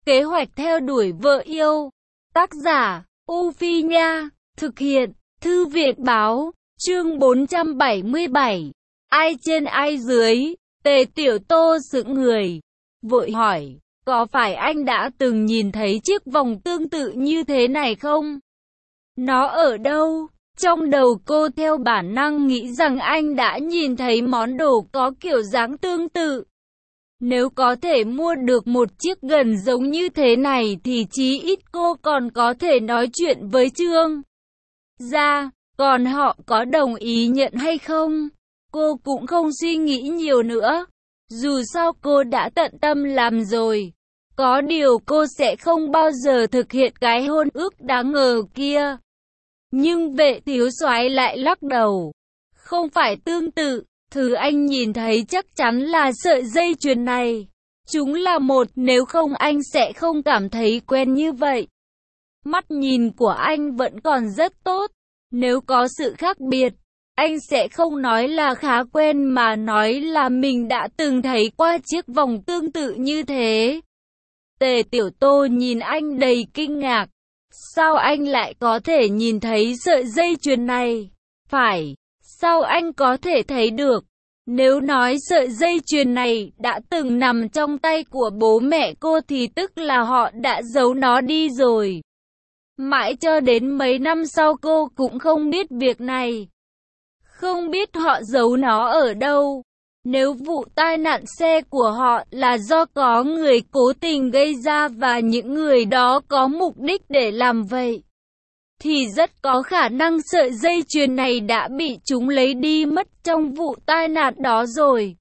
Kế hoạch theo đuổi vợ yêu. Tác giả, U Phi Nha. Thực hiện, Thư viện Báo. Chương 477. Ai trên ai dưới. Tề Tiểu Tô sững người, vội hỏi, có phải anh đã từng nhìn thấy chiếc vòng tương tự như thế này không? Nó ở đâu? Trong đầu cô theo bản năng nghĩ rằng anh đã nhìn thấy món đồ có kiểu dáng tương tự. Nếu có thể mua được một chiếc gần giống như thế này thì chí ít cô còn có thể nói chuyện với Trương gia, còn họ có đồng ý nhận hay không? Cô cũng không suy nghĩ nhiều nữa. Dù sao cô đã tận tâm làm rồi. Có điều cô sẽ không bao giờ thực hiện cái hôn ước đáng ngờ kia. Nhưng Vệ thiếu soái lại lắc đầu. Không phải tương tự, thứ anh nhìn thấy chắc chắn là sợi dây chuyền này. Chúng là một, nếu không anh sẽ không cảm thấy quen như vậy. Mắt nhìn của anh vẫn còn rất tốt. Nếu có sự khác biệt, anh sẽ không nói là khá quen mà nói là mình đã từng thấy qua chiếc vòng tương tự như thế. Tề Tiểu Tô nhìn anh đầy kinh ngạc. Sao anh lại có thể nhìn thấy sợi dây chuyền này? Phải, sao anh có thể thấy được? Nếu nói sợi dây chuyền này đã từng nằm trong tay của bố mẹ cô thì tức là họ đã giấu nó đi rồi. Mãi cho đến mấy năm sau cô cũng không biết việc này. Không biết họ giấu nó ở đâu. Nếu vụ tai nạn xe của họ là do có người cố tình gây ra và những người đó có mục đích để làm vậy, thì rất có khả năng sợi dây chuyền này đã bị chúng lấy đi mất trong vụ tai nạn đó rồi.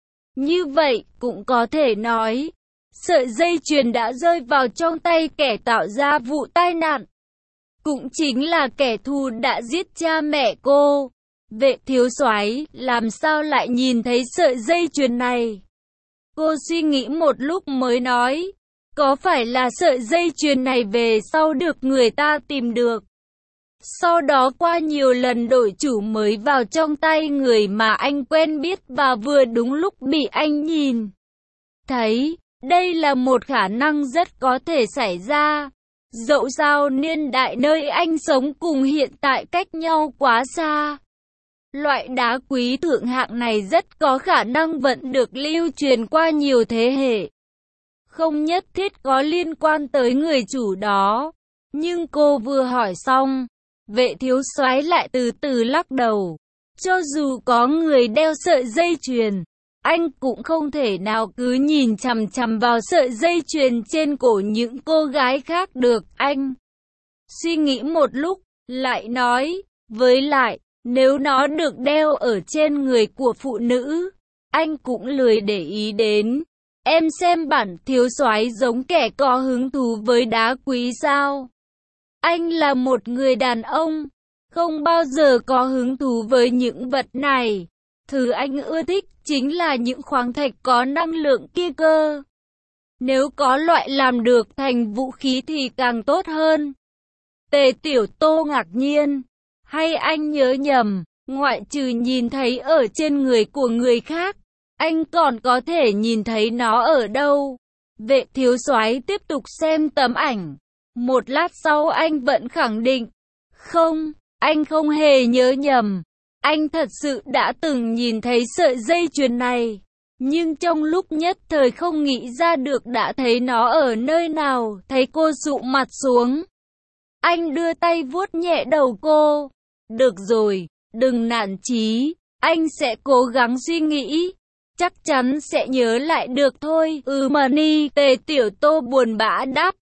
Như vậy cũng có thể nói, sợi dây chuyền đã rơi vào trong tay kẻ tạo ra vụ tai nạn. Cũng chính là kẻ thù đã giết cha mẹ cô. Vệ thiếu soái làm sao lại nhìn thấy sợi dây chuyền này? Cô suy nghĩ một lúc mới nói, có phải là sợi dây chuyền này về sau được người ta tìm được? Sau đó qua nhiều lần đổi chủ mới vào trong tay người mà anh quen biết và vừa đúng lúc bị anh nhìn thấy. Đây là một khả năng rất có thể xảy ra. Dẫu sao niên đại nơi anh sống cùng hiện tại cách nhau quá xa. Loại đá quý thượng hạng này rất có khả năng vẫn được lưu truyền qua nhiều thế hệ. Không nhất thiết có liên quan tới người chủ đó. Nhưng cô vừa hỏi xong, vệ thiếu soái lại từ từ lắc đầu. Cho dù có người đeo sợi dây chuyền, anh cũng không thể nào cứ nhìn chằm chằm vào sợi dây chuyền trên cổ những cô gái khác được. Anh suy nghĩ một lúc, lại nói, với lại, nếu nó được đeo ở trên người của phụ nữ, anh cũng lười để ý đến. Em xem bản thiếu soái giống kẻ có hứng thú với đá quý sao? Anh là một người đàn ông, không bao giờ có hứng thú với những vật này. Thứ anh ưa thích chính là những khoáng thạch có năng lượng kia cơ. Nếu có loại làm được thành vũ khí thì càng tốt hơn. Tề Tiểu Tô ngạc nhiên. Hay anh nhớ nhầm, ngoại trừ nhìn thấy ở trên người của người khác, anh còn có thể nhìn thấy nó ở đâu? Vệ thiếu soái tiếp tục xem tấm ảnh. Một lát sau anh vẫn khẳng định. Không, anh không hề nhớ nhầm. Anh thật sự đã từng nhìn thấy sợi dây chuyền này. Nhưng trong lúc nhất thời không nghĩ ra được đã thấy nó ở nơi nào. Thấy cô sụ mặt xuống, anh đưa tay vuốt nhẹ đầu cô. Được rồi, đừng nản chí, anh sẽ cố gắng suy nghĩ. Chắc chắn sẽ nhớ lại được thôi. Mà ni, Tề Tiểu Tô buồn bã đáp.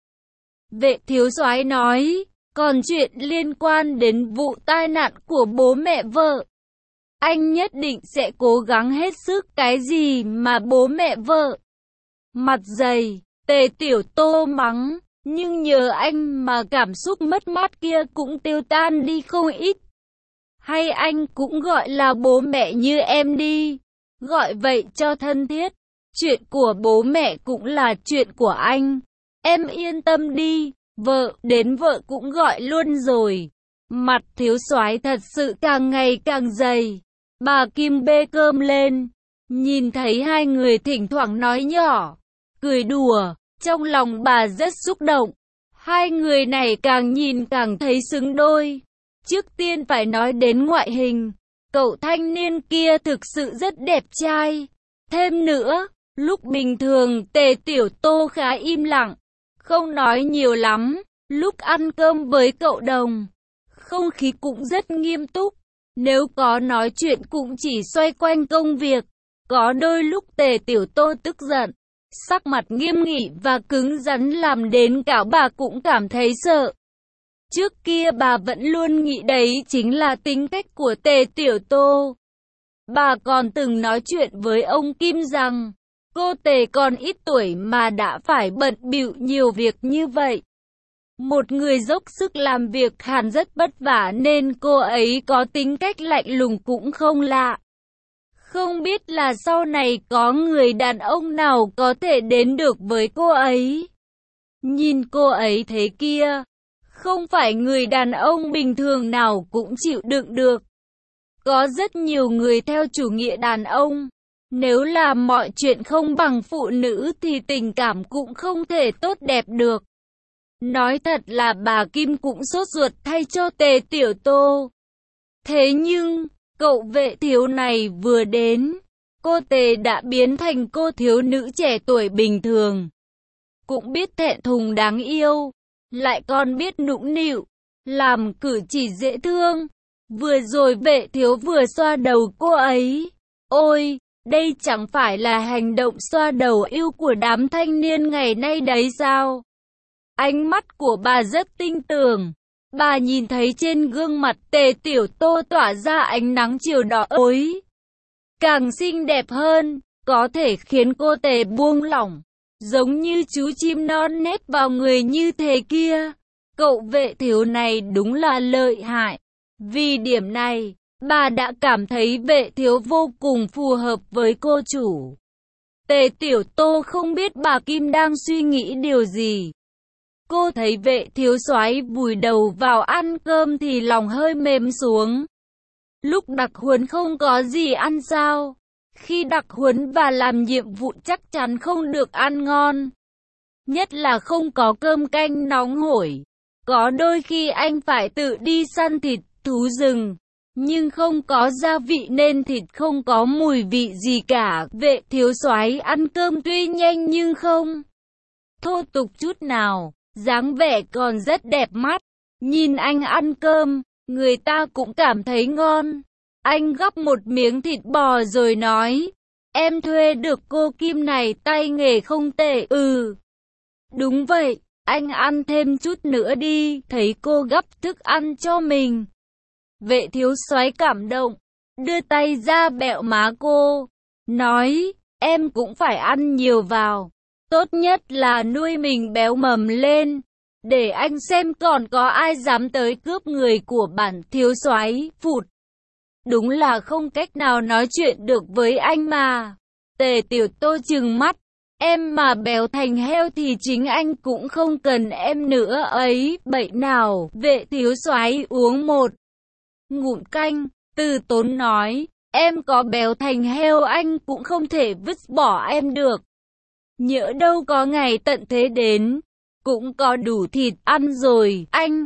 Vệ thiếu soái nói, còn chuyện liên quan đến vụ tai nạn của bố mẹ vợ, anh nhất định sẽ cố gắng hết sức. Cái gì mà bố mẹ vợ? Mặt dày, Tề Tiểu Tô mắng, nhưng nhờ anh mà cảm xúc mất mát kia cũng tiêu tan đi không ít. Hay anh cũng gọi là bố mẹ như em đi, gọi vậy cho thân thiết. Chuyện của bố mẹ cũng là chuyện của anh. Em yên tâm đi, vợ, đến vợ cũng gọi luôn rồi. Mặt thiếu soái thật sự càng ngày càng dày. Bà Kim bê cơm lên, nhìn thấy hai người thỉnh thoảng nói nhỏ, cười đùa, Trong lòng bà rất xúc động. Hai người này càng nhìn càng thấy xứng đôi. Trước tiên phải nói đến ngoại hình. Cậu thanh niên kia thực sự rất đẹp trai. Thêm nữa, lúc bình thường Tề Tiểu Tô khá im lặng, không nói nhiều lắm. Lúc ăn cơm với cậu Đồng, không khí cũng rất nghiêm túc. Nếu có nói chuyện cũng chỉ xoay quanh công việc. Có đôi lúc Tề Tiểu Tô tức giận, sắc mặt nghiêm nghị và cứng rắn làm đến cả bà cũng cảm thấy sợ. Trước kia bà vẫn luôn nghĩ đấy chính là tính cách của Tề Tiểu Tô. Bà còn từng nói chuyện với ông Kim rằng, cô Tề còn ít tuổi mà đã phải bận bịu nhiều việc như vậy. Một người dốc sức làm việc hẳn rất vất vả nên cô ấy có tính cách lạnh lùng cũng không lạ. Không biết là sau này có người đàn ông nào có thể đến được với cô ấy. Nhìn cô ấy thế kia, không phải người đàn ông bình thường nào cũng chịu đựng được. Có rất nhiều người theo chủ nghĩa đàn ông. Nếu làm mọi chuyện không bằng phụ nữ thì tình cảm cũng không thể tốt đẹp được. Nói thật là bà Kim cũng sốt ruột thay cho Tề Tiểu Tô. Thế nhưng, cậu Vệ Thiếu này vừa đến, cô Tề đã biến thành cô thiếu nữ trẻ tuổi bình thường. Cũng biết thẹn thùng đáng yêu, lại còn biết nũng nịu, làm cử chỉ dễ thương. Vừa rồi Vệ Thiếu vừa xoa đầu cô ấy. Ôi, đây chẳng phải là hành động xoa đầu yêu của đám thanh niên ngày nay đấy sao? Ánh mắt của bà rất tinh tường. Bà nhìn thấy trên gương mặt Tề Tiểu Tô tỏa ra ánh nắng chiều đỏ ối. Càng xinh đẹp hơn, có thể khiến cô Tề buông lỏng. Giống như chú chim non nép vào người như thế kia. Cậu Vệ Thiếu này đúng là lợi hại. Vì điểm này, bà đã cảm thấy Vệ Thiếu vô cùng phù hợp với cô chủ. Tề Tiểu Tô không biết bà Kim đang suy nghĩ điều gì. Cô thấy Vệ Thiếu soái vùi đầu vào ăn cơm thì lòng hơi mềm xuống. Lúc đặc huấn không có gì ăn sao? Khi đặc huấn và làm nhiệm vụ chắc chắn không được ăn ngon. Nhất là không có cơm canh nóng hổi. Có đôi khi anh phải tự đi săn thịt thú rừng, nhưng không có gia vị nên thịt không có mùi vị gì cả. Vệ Thiếu soái ăn cơm tuy nhanh nhưng không thô tục chút nào, dáng vẻ còn rất đẹp mắt. Nhìn anh ăn cơm, người ta cũng cảm thấy ngon. Anh gắp một miếng thịt bò rồi nói, em thuê được cô Kim này tay nghề không tệ. Ừ, đúng vậy, anh ăn thêm chút nữa đi. Thấy cô gắp thức ăn cho mình, Vệ Thiếu soái cảm động, đưa tay ra bẹo má cô, nói, em cũng phải ăn nhiều vào. Tốt nhất là nuôi mình béo mầm lên, để anh xem còn có ai dám tới cướp người của bản thiếu soái. Phụt, đúng là không cách nào nói chuyện được với anh mà. Tề Tiểu Tô trừng mắt, em mà béo thành heo thì chính anh cũng không cần em nữa ấy. Bậy nào. Vệ Thiếu soái uống một ngụm canh, từ tốn nói, em có béo thành heo anh cũng không thể vứt bỏ em được. Nhỡ đâu có ngày tận thế đến, cũng có đủ thịt ăn rồi.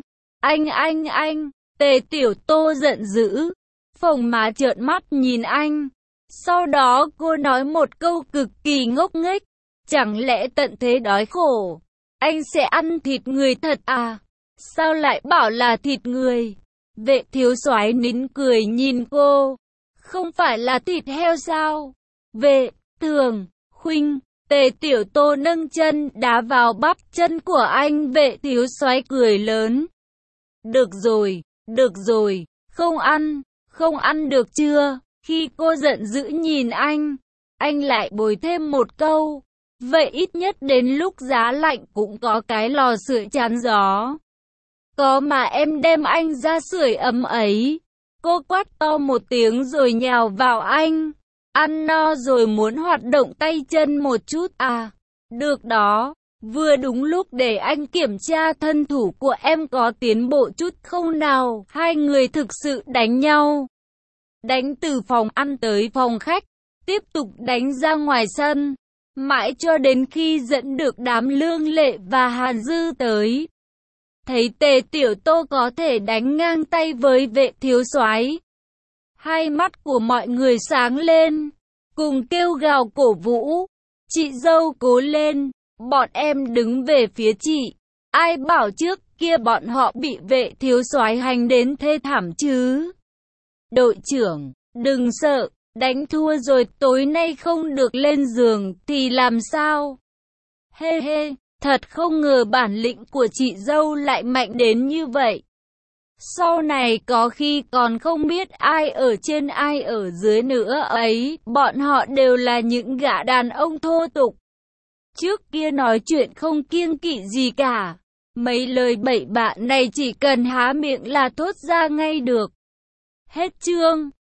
Anh. Tề Tiểu Tô giận dữ, phồng má trợn mắt nhìn anh. Sau đó cô nói một câu cực kỳ ngốc nghếch, chẳng lẽ tận thế đói khổ, anh sẽ ăn thịt người thật à? Sao lại bảo là thịt người? Vệ Thiếu soái nín cười nhìn cô, không phải là thịt heo sao? Vệ Thường Khuynh. Tề Tiểu Tô nâng chân đá vào bắp chân của anh. Vệ Thiếu soái cười lớn. Được rồi, không ăn được chưa? Khi cô giận dữ nhìn anh lại bồi thêm một câu. Vậy ít nhất đến lúc giá lạnh cũng có cái lò sưởi chắn gió. Có mà em đem anh ra sưởi ấm ấy. Cô quát to một tiếng rồi nhào vào anh. Ăn no rồi muốn hoạt động tay chân một chút à? Được đó, vừa đúng lúc để anh kiểm tra thân thủ của em có tiến bộ chút không nào. Hai người thực sự đánh nhau. Đánh từ phòng ăn tới phòng khách, tiếp tục đánh ra ngoài sân. Mãi cho đến khi dẫn được đám Lương Lệ và Hàn Dư tới. Thấy Tề Tiểu Tô có thể đánh ngang tay với Vệ thiếu soái, hai mắt của mọi người sáng lên, cùng kêu gào cổ vũ. Chị dâu cố lên, bọn em đứng về phía chị. Ai bảo trước kia bọn họ bị Vệ thiếu soái hành đến thê thảm chứ. Đội trưởng, đừng sợ, đánh thua rồi tối nay không được lên giường thì làm sao? Hê hê, thật không ngờ bản lĩnh của chị dâu lại mạnh đến như vậy. Sau này có khi còn không biết ai ở trên ai ở dưới nữa ấy, bọn họ đều là những gã đàn ông thô tục. Trước kia nói chuyện không kiêng kỵ gì cả. Mấy lời bậy bạ này chỉ cần há miệng là thốt ra ngay được. Hết chương.